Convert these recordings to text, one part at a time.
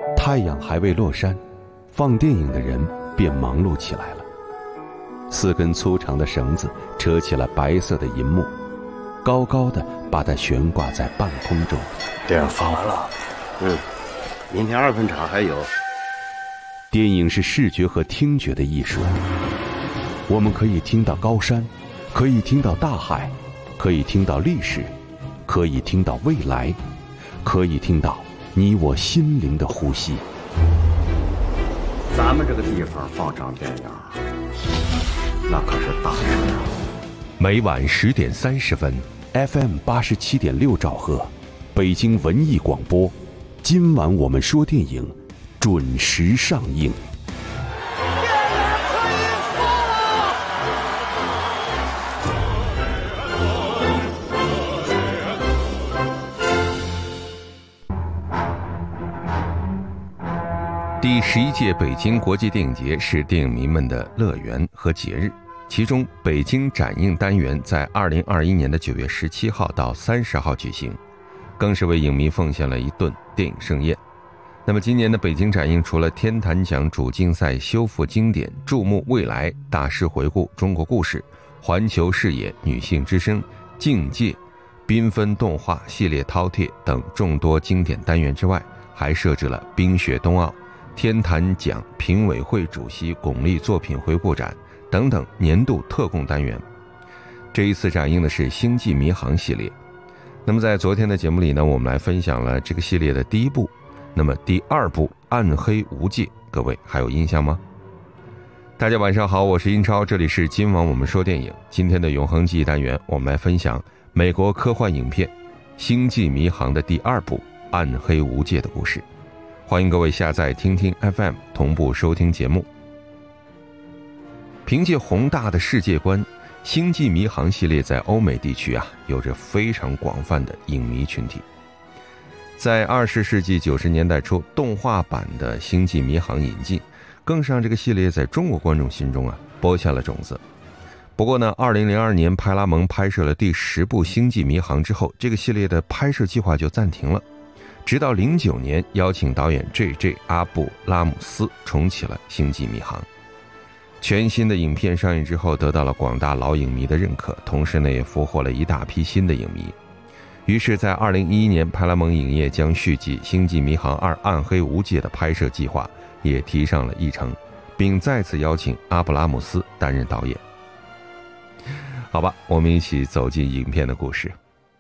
太阳还未落山，放电影的人便忙碌起来了。4根粗长的绳子扯起了白色的银幕，高高的把它悬挂在半空中。 电影放完了，明天2分场还有。 电影是视觉和听觉的艺术，我们可以听到高山，可以听到大海，可以听到历史，可以听到未来，可以听到你我心灵的呼吸。 咱们这个地方放场电影，那可是大事啊！ 每晚10点30分 ，FM 87.6兆赫，北京文艺广播。今晚我们说电影，准时上映。 第11届北京国际电影节是电影迷们的乐园和节日，其中北京展映单元在2021年的9月17号到30号举行，更是为影迷奉献了一顿电影盛宴。那么今年的北京展映除了天坛奖主竞赛修复经典、注目未来、大师回顾、中国故事、环球视野、女性之声、境界、缤纷动画系列饕餮等众多经典单元之外，还设置了冰雪冬奥、天坛奖评委会主席巩俐作品回顾展等等年度特供单元。这一次展映的是星际迷航系列。那么在昨天的节目里呢，我们来分享了这个系列的第1部，那么第2部暗黑无界，各位还有印象吗？大家晚上好，我是英超，这里是今晚我们说电影。今天的永恒记忆单元，我们来分享美国科幻影片《星际迷航》的第2部暗黑无界的故事。欢迎各位下载听听 FM 同步收听节目。凭借宏大的世界观，星际迷航系列在欧美地区有着非常广泛的影迷群体。在20世纪90年代初，动画版的星际迷航引进，更是让这个系列在中国观众心中播下了种子。不过呢，2002年派拉蒙拍摄了第10部星际迷航之后，这个系列的拍摄计划就暂停了。直到09年邀请导演 J.J. 阿布拉姆斯重启了星际迷航。全新的影片上映之后，得到了广大老影迷的认可，同时呢也俘获了一大批新的影迷。于是在2011年，派拉蒙影业将续集《星际迷航2暗黑无界》的拍摄计划也提上了议程，并再次邀请阿布拉姆斯担任导演。好吧，我们一起走进影片的故事。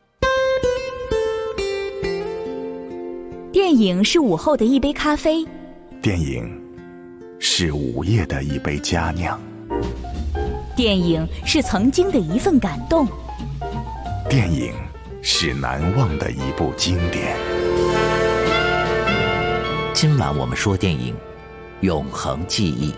电影是午后的一杯咖啡， 电影是午夜的一杯佳酿， 电影是曾经的一份感动， 电影是难忘的一部经典。 今晚我们说电影，永恒记忆。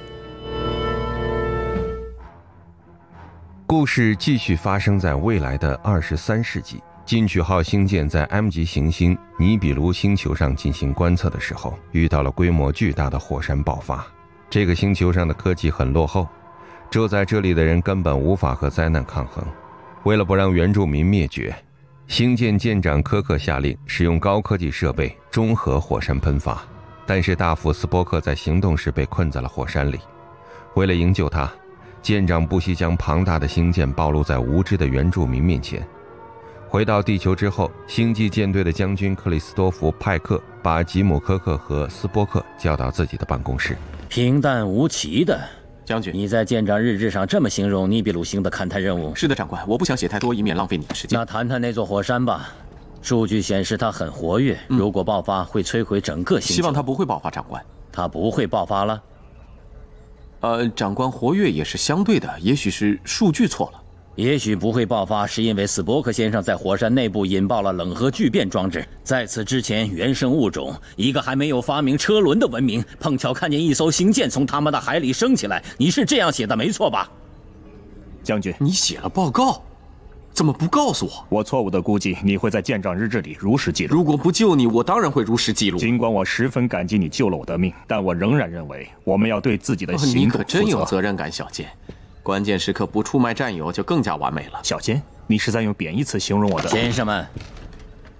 故事继续发生在未来的23世纪。进取号星舰在 M 级行星尼比卢星球上进行观测的时候，遇到了规模巨大的火山爆发。这个星球上的科技很落后，住在这里的人根本无法和灾难抗衡。为了不让原住民灭绝，星舰舰长科克下令使用高科技设备中和火山喷发。但是大副斯波克在行动时被困在了火山里。为了营救他，舰长不惜将庞大的星舰暴露在无知的原住民面前。回到地球之后，星际舰队的将军克里斯多弗·派克把吉姆·科克和斯波克叫到自己的办公室。 平淡无奇的将军， 你在舰长日志上这么形容尼比鲁星的勘探任务？ 是的，长官，我不想写太多，以免浪费你的时间。 那谈谈那座火山吧。数据显示它很活跃，如果爆发会摧毁整个星球。 希望它不会爆发，长官。 它不会爆发了？ 长官，活跃也是相对的，也许是数据错了。 也许不会爆发，是因为斯波克先生在火山内部引爆了冷核聚变装置。在此之前，原生物种一个还没有发明车轮的文明，碰巧看见一艘星舰从他们的海里升起来。你是这样写的没错吧？ 将军， 你写了报告，怎么不告诉我？ 我错误的估计你会在舰长日志里如实记录。 如果不救你，我当然会如实记录。 尽管我十分感激你救了我的命，但我仍然认为我们要对自己的行动负责。 你可真有责任感，小舰。关键时刻不出卖战友就更加完美了。 小坚，你是在用贬义词形容我的？ 先生们，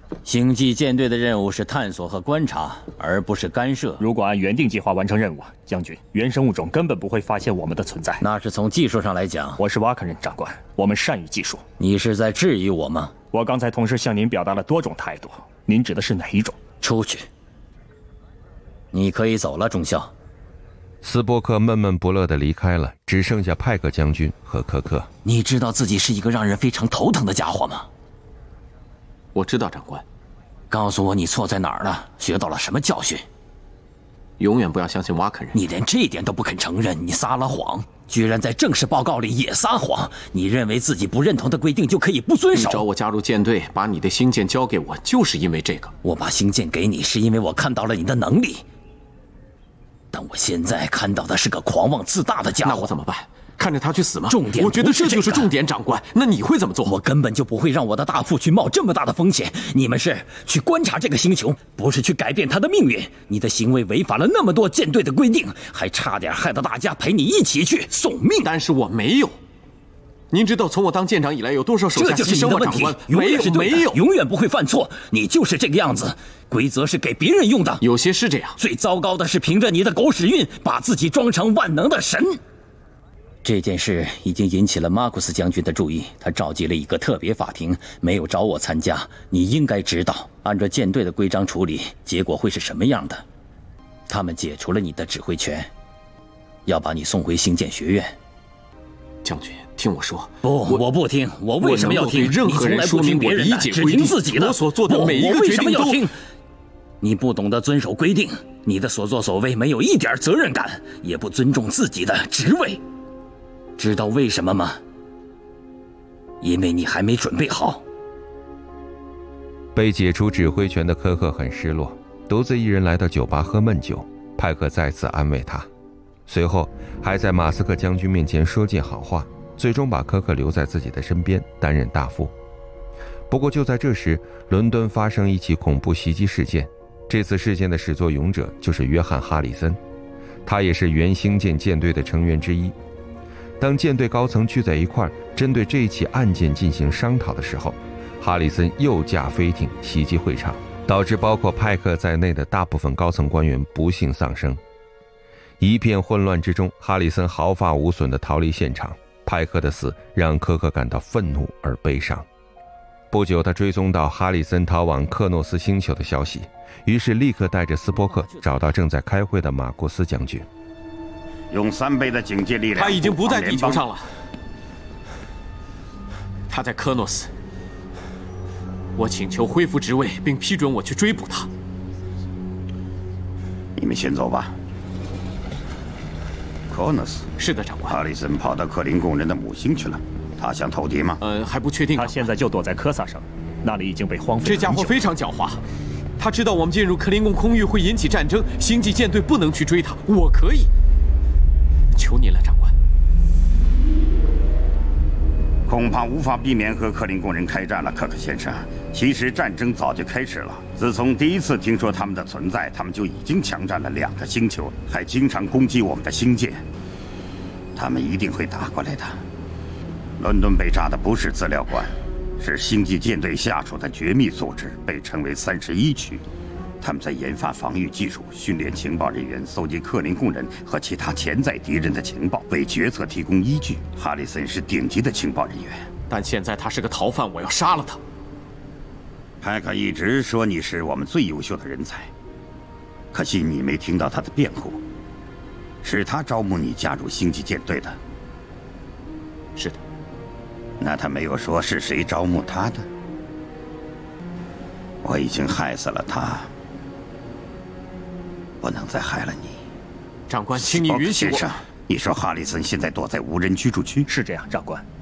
星际舰队的任务是探索和观察，而不是干涉。 如果按原定计划完成任务，将军，原生物种根本不会发现我们的存在。 那是从技术上来讲。 我是瓦肯人长官，我们善于技术。 你是在质疑我吗？ 我刚才同时向您表达了多种态度，您指的是哪一种？ 出去。你可以走了，中校。 斯波克闷闷不乐地离开了，只剩下派克将军和科克。 你知道自己是一个让人非常头疼的家伙吗？ 我知道，长官。 告诉我你错在哪儿了，学到了什么教训？ 永远不要相信瓦肯人。 你连这一点都不肯承认，你撒了谎，居然在正式报告里也撒谎。你认为自己不认同的规定就可以不遵守？ 你找我加入舰队，把你的星舰交给我，就是因为这个。 我把星舰给你，是因为我看到了你的能力。但我现在看到的是个狂妄自大的家伙。 那我怎么办？看着他去死吗？ 重点， 我觉得这就是重点，长官。那你会怎么做？ 我根本就不会让我的大副去冒这么大的风险。你们是去观察这个星球，不是去改变它的命运。你的行为违反了那么多舰队的规定，还差点害得大家陪你一起去送命。 但是我没有。您知道从我当舰长以来有多少手下牺牲吗？长官，没有， 永远不会犯错。你就是这个样子。规则是给别人用的， 有些是这样。 最糟糕的是凭着你的狗屎运，把自己装成万能的神。这件事已经引起了马库斯将军的注意，他召集了一个特别法庭，没有找我参加。你应该知道，按照舰队的规章处理，结果会是什么样的。他们解除了你的指挥权，要把你送回星舰学院。 将军，听我说。 不，我不听。我为什么要听？ 任何人说明我理解只听自己的。 我所做的每一个决定都。 你不懂得遵守规定，你的所作所为没有一点责任感，也不尊重自己的职位。知道为什么吗？因为你还没准备好。 被解除指挥权的科克很失落，独自一人来到酒吧喝闷酒。派克再次安慰他，随后还在马斯克将军面前说尽好话，最终把科克留在自己的身边担任大副。不过就在这时，伦敦发生一起恐怖袭击事件。这次事件的始作俑者就是约翰·哈里森，他也是原星舰舰队的成员之一。当舰队高层聚在一块儿，针对这起案件进行商讨的时候，哈里森又驾飞艇袭击会场，导致包括派克在内的大部分高层官员不幸丧生。一片混乱之中，哈里森毫发无损地逃离现场。派克的死让科克感到愤怒而悲伤。不久，他追踪到哈里森逃往克诺斯星球的消息，于是立刻带着斯波克找到正在开会的马库斯将军。 用3倍的警戒力量。 他已经不在地球上了，他在科诺斯。我请求恢复职位，并批准我去追捕他。 你们先走吧。科诺斯。 是的，长官。 哈里森跑到克林贡人的母星去了。他想投敌吗？ 还不确定。 他现在就躲在科萨上，那里已经被荒废了。 这家伙非常狡猾，他知道我们进入克林贡空域会引起战争，星际舰队不能去追他。我可以，求您了，长官。 恐怕无法避免和克林贡人开战了，科克先生。其实战争早就开始了，自从第一次听说他们的存在，他们就已经强占了2个星球，还经常攻击我们的星舰。他们一定会打过来的。伦敦被炸的不是资料馆，是星际舰队下属的绝密组织，被称为31区。他们在研发防御技术，训练情报人员，搜集克林贡人和其他潜在敌人的情报，为决策提供依据。哈里森是顶级的情报人员， 但现在他是个逃犯，我要杀了他。 派克一直说你是我们最优秀的人才，可惜你没听到他的辩护。是他招募你加入星际舰队的。 是的。 那他没有说是谁招募他的？我已经害死了他，不能再害了你。 长官，请你允许我。 先生，你说哈里森现在躲在无人居住区？ 是这样，长官。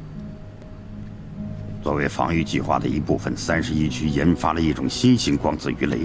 作为防御计划的一部分，31区研发了一种新型光子鱼雷，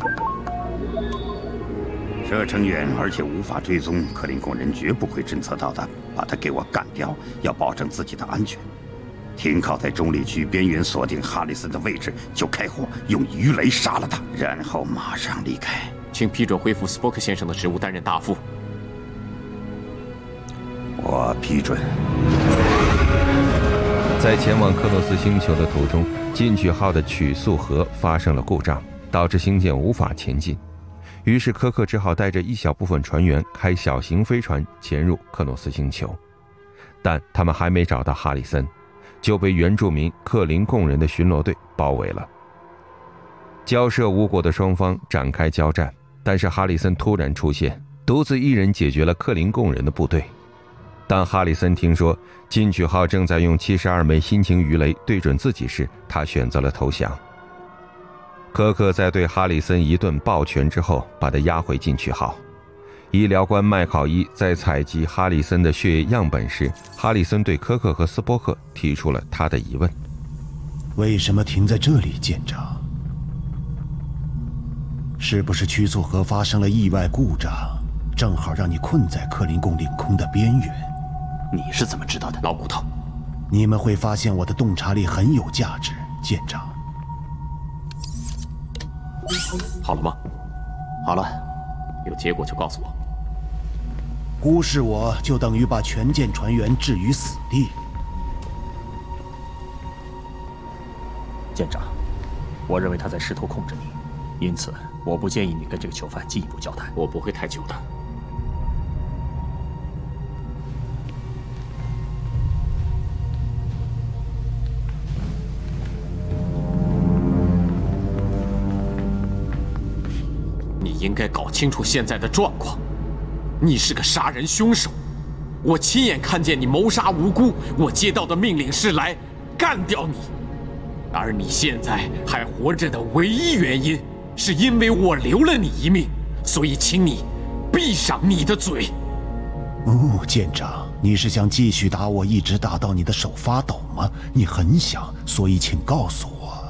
射程远，而且无法追踪，克林贡人绝不会侦测到的。把他给我干掉，要保证自己的安全。停靠在中立区边缘，锁定哈里森的位置，就开火，用鱼雷杀了他，然后马上离开。 请批准恢复斯波克先生的职务，担任大副。 我批准。 在前往克诺斯星球的途中，进取号的曲速盒发生了故障，导致星舰无法前进。于是柯克只好带着一小部分船员开小型飞船潜入克诺斯星球。但他们还没找到哈里森，就被原住民克林贡人的巡逻队包围了。交涉无果的双方展开交战，但是哈里森突然出现，独自一人解决了克林贡人的部队。当哈里森听说进取号正在用72枚新型鱼雷对准自己时，他选择了投降。柯克在对哈里森一顿暴拳之后，把他押回进取号。医疗官麦考伊在采集哈里森的血液样本时，哈里森对柯克和斯波克提出了他的疑问： 为什么停在这里，舰长？是不是曲速盒发生了意外故障，正好让你困在克林贡领空的边缘？ 你是怎么知道的，老骨头？ 你们会发现我的洞察力很有价值，舰长。 好了吗？好了，有结果就告诉我。 忽视我，就等于把全舰船员置于死地。 舰长，我认为他在试图控制你，因此我不建议你跟这个囚犯进一步交谈。 我不会太久的。 你应该搞清楚现在的状况。你是个杀人凶手，我亲眼看见你谋杀无辜，我接到的命令是来干掉你。而你现在还活着的唯一原因，是因为我留了你一命，所以请你闭上你的嘴。 哦，舰长，你是想继续打我，一直打到你的手发抖吗？你很想，所以请告诉我，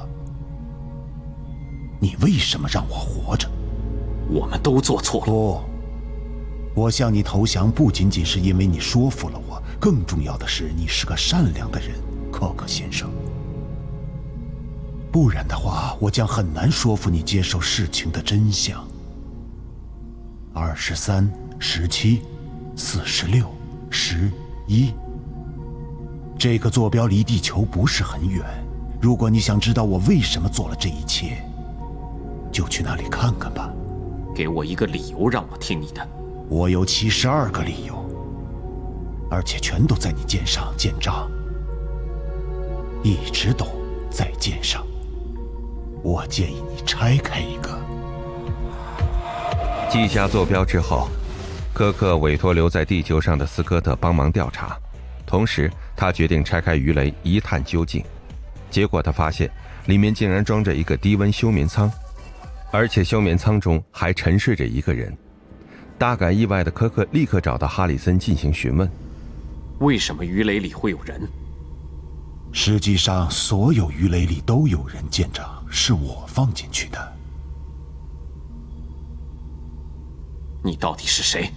你为什么让我活着？ 我们都做错了。 不，我向你投降不仅仅是因为你说服了我，更重要的是你是个善良的人，柯克先生。不然的话，我将很难说服你接受事情的真相。23、17、46、11，这个坐标离地球不是很远。如果你想知道我为什么做了这一切，就去那里看看吧。 给我一个理由让我听你的。 我有72个理由，而且全都在你肩上，舰长，一直都在肩上。我建议你拆开一个。 记下坐标之后，柯克委托留在地球上的斯科特帮忙调查，同时他决定拆开鱼雷一探究竟。结果他发现里面竟然装着一个低温休眠舱，而且休眠舱中还沉睡着一个人。大感意外的柯克立刻找到哈里森进行询问： 为什么鱼雷里会有人？ 实际上所有鱼雷里都有人，舰长，是我放进去的。 你到底是谁？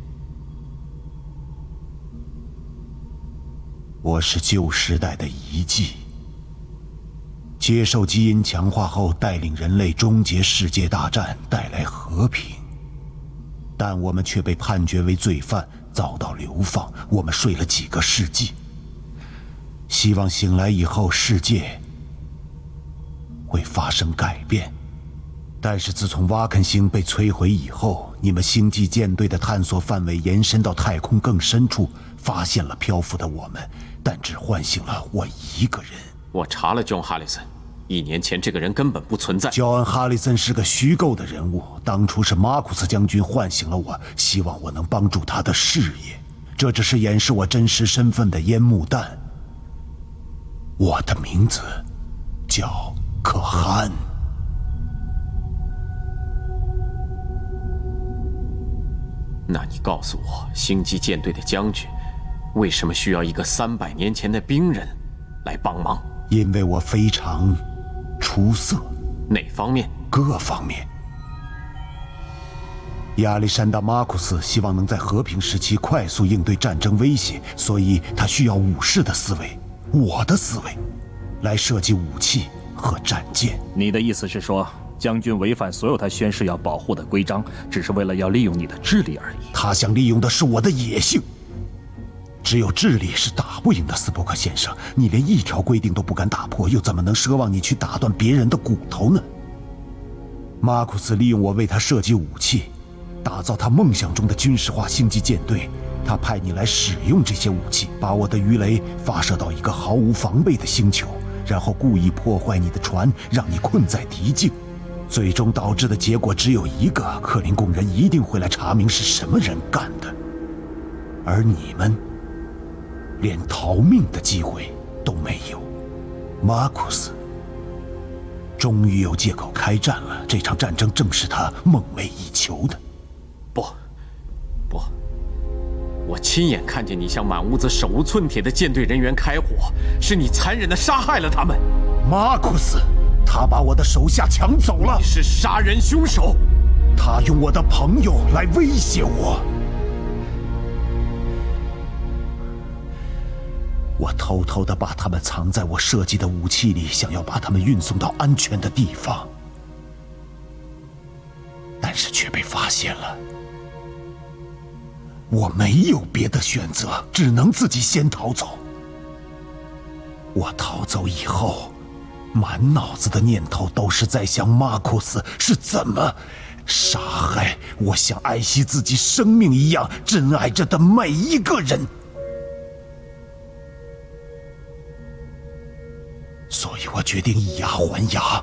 我是旧时代的遗迹，接受基因强化后带领人类终结世界大战，带来和平。但我们却被判决为罪犯，遭到流放。我们睡了几个世纪，希望醒来以后世界会发生改变。但是自从挖肯星被摧毁以后，你们星际舰队的探索范围延伸到太空更深处，发现了漂浮的我们，但只唤醒了我一个人。 我查了 John Harrison， 1年前这个人根本不存在。 乔恩·哈里森是个虚构的人物，当初是马库斯将军唤醒了我，希望我能帮助他的事业。这只是掩饰我真实身份的烟幕弹。我的名字叫可汗。 那你告诉我，星际舰队的将军为什么需要一个300年前的兵人来帮忙？ 因为我非常出色。 哪方面？ 各方面。亚历山大·马库斯希望能在和平时期快速应对战争威胁，所以他需要武士的思维，我的思维，来设计武器和战舰。 你的意思是说，将军违反所有他宣誓要保护的规章，只是为了要利用你的智力而已？ 他想利用的是我的野性。 只有智力是打不赢的，斯波克先生。你连一条规定都不敢打破，又怎么能奢望你去打断别人的骨头呢？马库斯利用我为他设计武器，打造他梦想中的军事化星际舰队。他派你来使用这些武器，把我的鱼雷发射到一个毫无防备的星球，然后故意破坏你的船，让你困在敌境。最终导致的结果只有一个：克林贡人一定会来查明是什么人干的。而你们连逃命的机会都没有。马库斯终于有借口开战了，这场战争正是他梦寐以求的。 不，我亲眼看见你向满屋子手无寸铁的舰队人员开火，是你残忍地杀害了他们。 马库斯，他把我的手下抢走了。 你是杀人凶手。 他用我的朋友来威胁我。我偷偷地把他们藏在我设计的武器里，想要把他们运送到安全的地方，但是却被发现了。我没有别的选择，只能自己先逃走。我逃走以后，满脑子的念头都是在想马库斯是怎么杀害我像爱惜自己生命一样珍爱着的每一个人。所以我决定以牙还牙。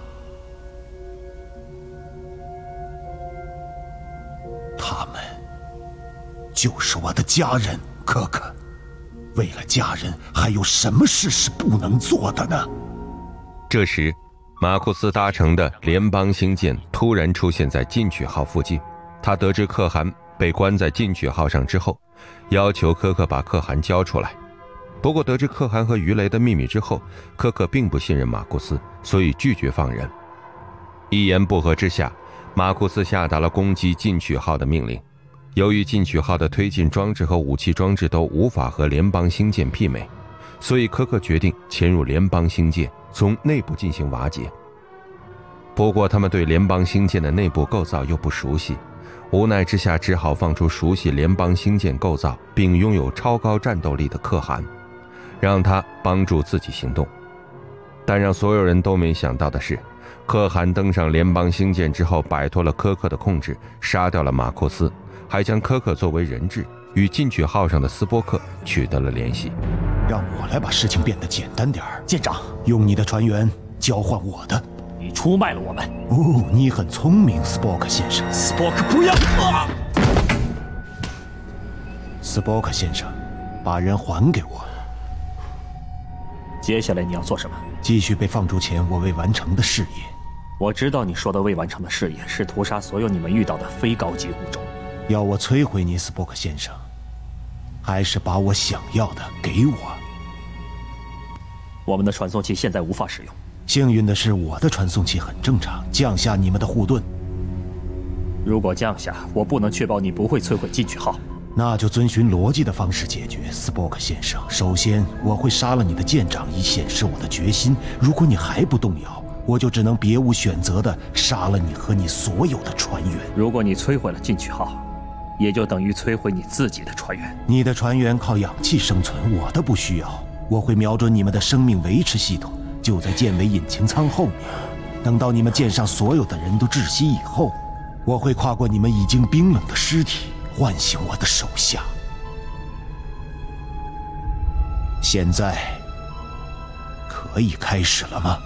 他们就是我的家人，可可。为了家人，还有什么事是不能做的呢？ 这时，马库斯搭乘的联邦星舰突然出现在进取号附近。他得知可汗被关在进取号上之后，要求科克把可汗交出来。不过得知可汗和鱼雷的秘密之后，科克并不信任马库斯，所以拒绝放人。一言不合之下，马库斯下达了攻击进取号的命令。由于进取号的推进装置和武器装置都无法和联邦星舰媲美，所以科克决定潜入联邦星舰，从内部进行瓦解。不过他们对联邦星舰的内部构造又不熟悉，无奈之下只好放出熟悉联邦星舰构造并拥有超高战斗力的可汗，让他帮助自己行动。但让所有人都没想到的是，可汗登上联邦星舰之后摆脱了科克的控制，杀掉了马库斯，还将科克作为人质，与进取号上的斯波克取得了联系。 让我来把事情变得简单点儿。 舰长， 用你的船员交换我的。 你出卖了我们。 哦，你很聪明，斯波克先生。 斯波克，不要！ 斯波克先生，把人还给我。 接下来你要做什么？ 继续被放逐前我未完成的事业。 我知道你说的未完成的事业是屠杀所有你们遇到的非高级物种。 要我摧毁你，斯波克先生，还是把我想要的给我？ 我们的传送器现在无法使用。 幸运的是，我的传送器很正常，降下你们的护盾。 如果降下，我不能确保你不会摧毁进取号。 那就遵循逻辑的方式解决，斯波克先生。首先，我会杀了你的舰长，以显示我的决心。如果你还不动摇，我就只能别无选择地杀了你和你所有的船员。 如果你摧毁了进取号，也就等于摧毁你自己的船员。 你的船员靠氧气生存，我的不需要。我会瞄准你们的生命维持系统，就在舰尾引擎舱后面。等到你们舰上所有的人都窒息以后，我会跨过你们已经冰冷的尸体，唤醒我的手下。现在可以开始了吗？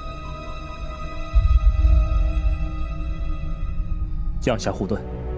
降下护盾。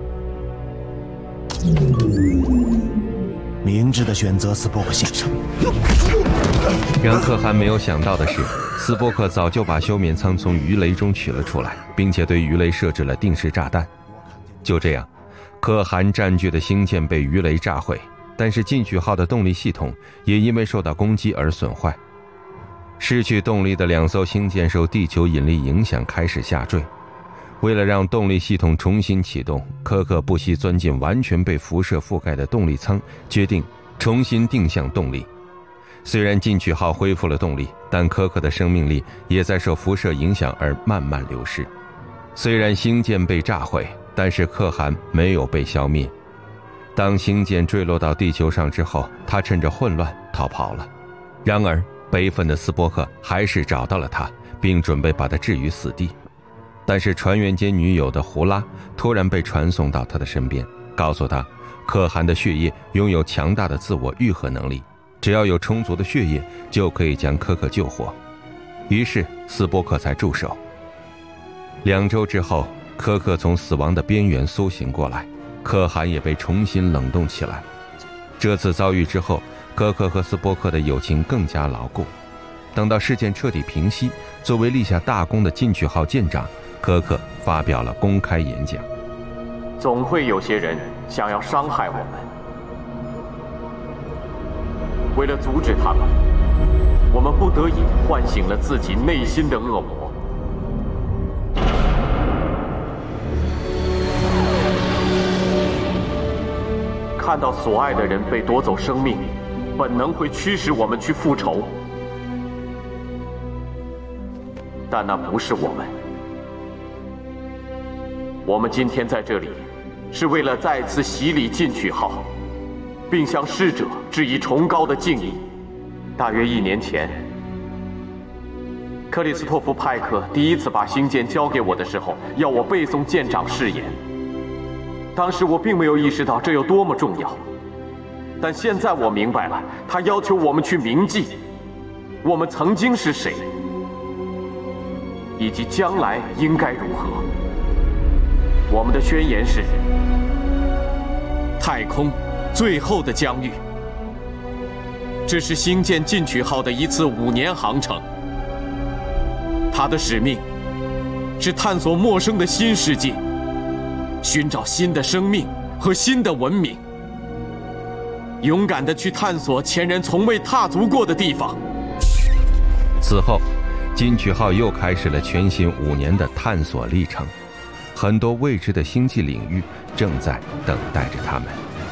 明智的选择，斯波克先生。 让可汗没有想到的是，斯波克早就把休眠舱从鱼雷中取了出来，并且对鱼雷设置了定时炸弹。就这样，可汗占据的星舰被鱼雷炸毁，但是进取号的动力系统也因为受到攻击而损坏。失去动力的两艘星舰受地球引力影响开始下坠。为了让动力系统重新启动，科克不惜钻进完全被辐射覆盖的动力舱，决定重新定向动力。虽然进取号恢复了动力，但科克的生命力也在受辐射影响而慢慢流失。虽然星舰被炸毁，但是可汗没有被消灭。 当星舰坠落到地球上之后，他趁着混乱逃跑了。然而悲愤的斯波克还是找到了他，并准备把他置于死地。但是船员兼女友的胡拉突然被传送到他的身边，告诉他可汗的血液拥有强大的自我愈合能力，只要有充足的血液就可以将科克救活。于是斯波克才住手。2周之后，科克从死亡的边缘苏醒过来，可汗也被重新冷冻起来。这次遭遇之后，科克和斯波克的友情更加牢固。等到事件彻底平息，作为立下大功的进取号舰长，科克发表了公开演讲。 总会有些人想要伤害我们，为了阻止他们，我们不得已唤醒了自己内心的恶魔。看到所爱的人被夺走生命，本能会驱使我们去复仇，但那不是我们。我们今天在这里，是为了再次洗礼进取号，并向逝者致以崇高的敬意。大约1年前，克里斯托弗·派克第一次把星舰交给我的时候，要我背诵舰长誓言。当时我并没有意识到这有多么重要，但现在我明白了，他要求我们去铭记我们曾经是谁，以及将来应该如何。我们的宣言是：太空最后的疆域。这是星舰进取号的一次5年航程，它的使命是探索陌生的新世界，寻找新的生命和新的文明，勇敢地去探索前人从未踏足过的地方。 此后，进取号又开始了全新5年的探索历程，很多未知的星际领域正在等待着他们。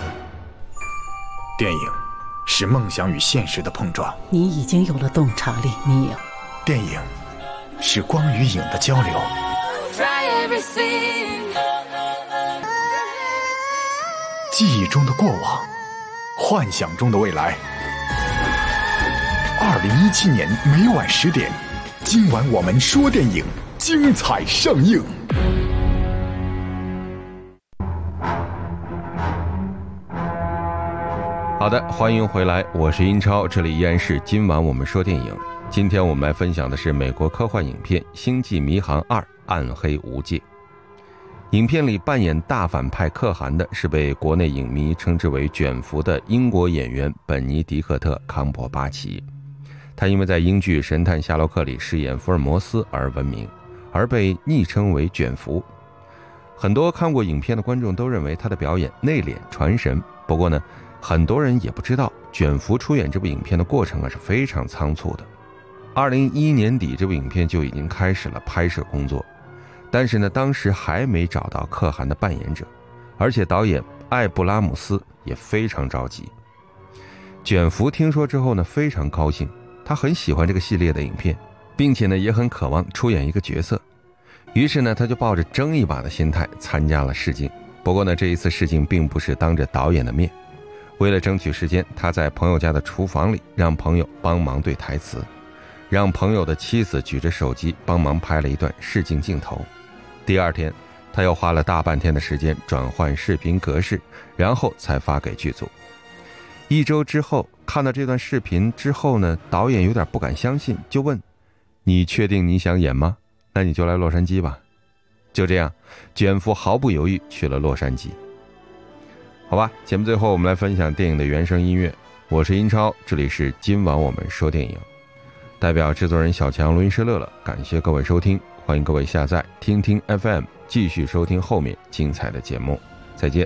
电影是梦想与现实的碰撞， 你已经有了洞察力，你有。 电影是光与影的交流，记忆中的过往，幻想中的未来。2017年每晚10点，今晚我们说电影，精彩上映。 好的，欢迎回来，我是英超，这里依然是今晚我们说电影。今天我们来分享的是美国科幻影片《星际迷航2：暗黑无界》。影片里扮演大反派可汗的是被国内影迷称之为卷福的英国演员本尼迪克特·康伯巴奇。他因为在英剧《神探夏洛克》里饰演福尔摩斯而闻名，而被昵称为卷福。很多看过影片的观众都认为他的表演内敛传神，不过呢，很多人也不知道卷福出演这部影片的过程是非常仓促的。2011年底，这部影片就已经开始了拍摄工作，但是呢，当时还没找到可汗的扮演者，而且导演艾布拉姆斯也非常着急。卷福听说之后呢，非常高兴，他很喜欢这个系列的影片，并且呢，也很渴望出演一个角色。于是呢，他就抱着争一把的心态参加了试镜。不过呢，这一次试镜并不是当着导演的面，为了争取时间，他在朋友家的厨房里让朋友帮忙对台词，让朋友的妻子举着手机帮忙拍了一段试镜镜头。第二天，他又花了大半天的时间转换视频格式，然后才发给剧组。1周之后，看到这段视频之后呢，导演有点不敢相信，就问：你确定你想演吗？那你就来洛杉矶吧。就这样，卷福毫不犹豫去了洛杉矶。好吧，节目最后我们来分享电影的原声音乐。我是英超，这里是今晚我们说电影。代表制作人小强、录音师乐乐，感谢各位收听，欢迎各位下载听听 FM， 继续收听后面精彩的节目。再见。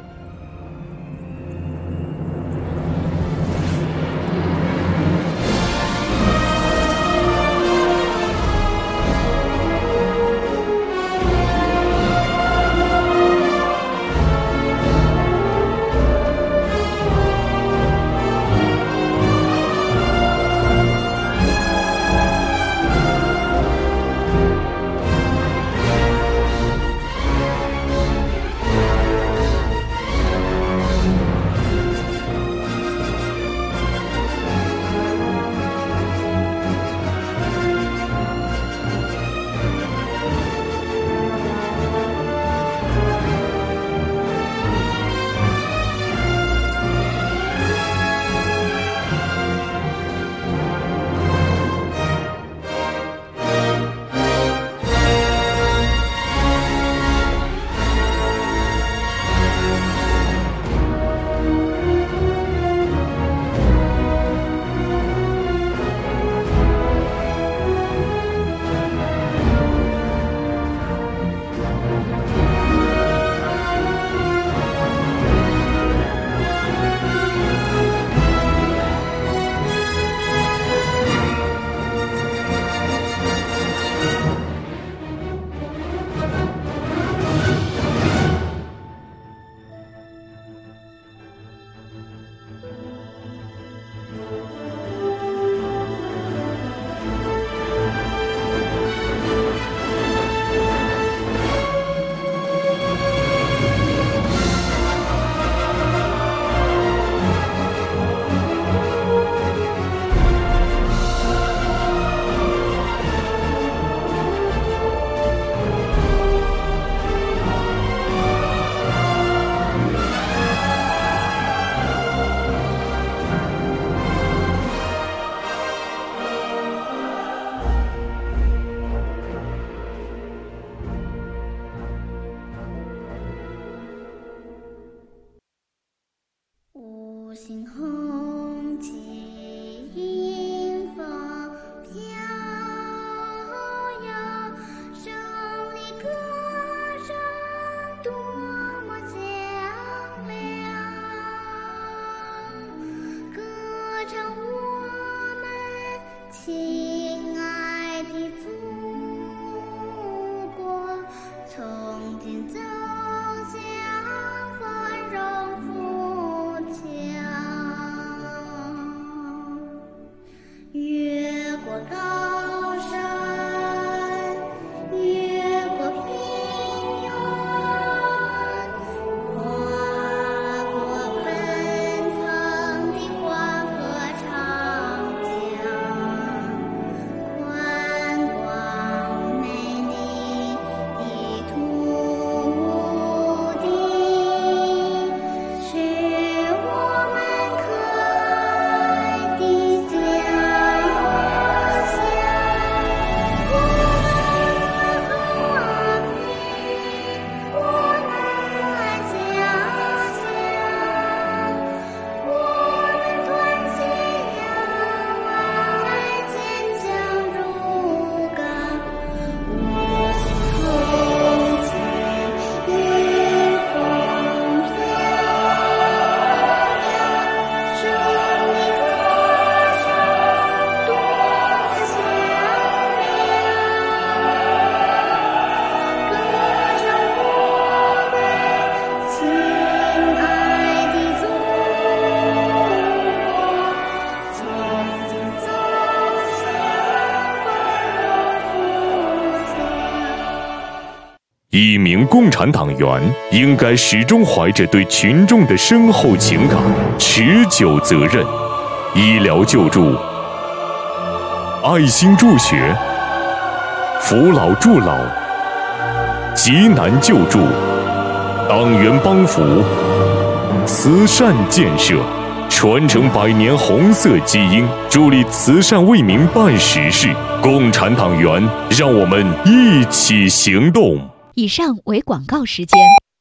一名共产党员应该始终怀着对群众的深厚情感、持久责任。医疗救助、爱心助学、扶老助老、急难救助、党员帮扶、慈善建设，传承100年红色基因，助力慈善为民办实事。共产党员，让我们一起行动。 以上为广告时间。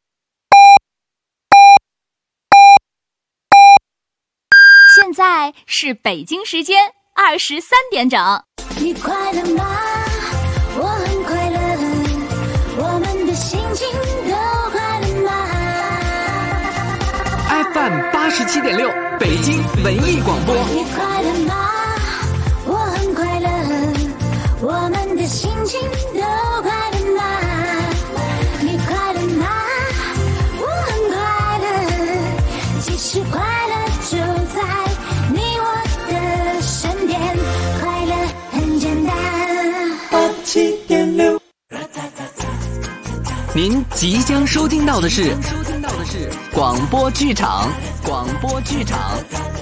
现在是北京时间23点整。 你快乐吗？我很快乐，我们的心情都快乐吗 ？FM 87.6，北京文艺广播。 你快乐吗？我很快乐，我们的心情都快乐吗？你快乐吗？我很快乐，其实快乐就在你我的身边，快乐很简单。87.6， 您即将收听到的是广播剧场。